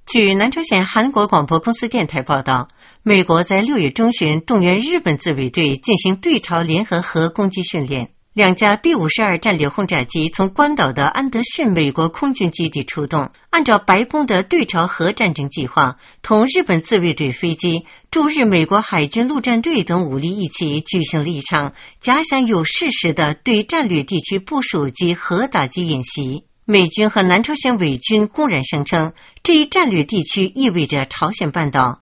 据南朝鲜韩国广播公司电台报道，美国在6月中旬动员日本自卫队进行对朝联合核攻击训练。2架 B-52 战略轰炸机从关岛的安德逊美国空军基地出动，按照白宫的对朝核战争计划，同日本自卫队飞机、驻日美国海军陆战队等武力一起举行了一场假想有事时的对战略地区部署及核打击演习。美军和南朝鲜伪军公然声称，这一战略地区意味着朝鲜半岛。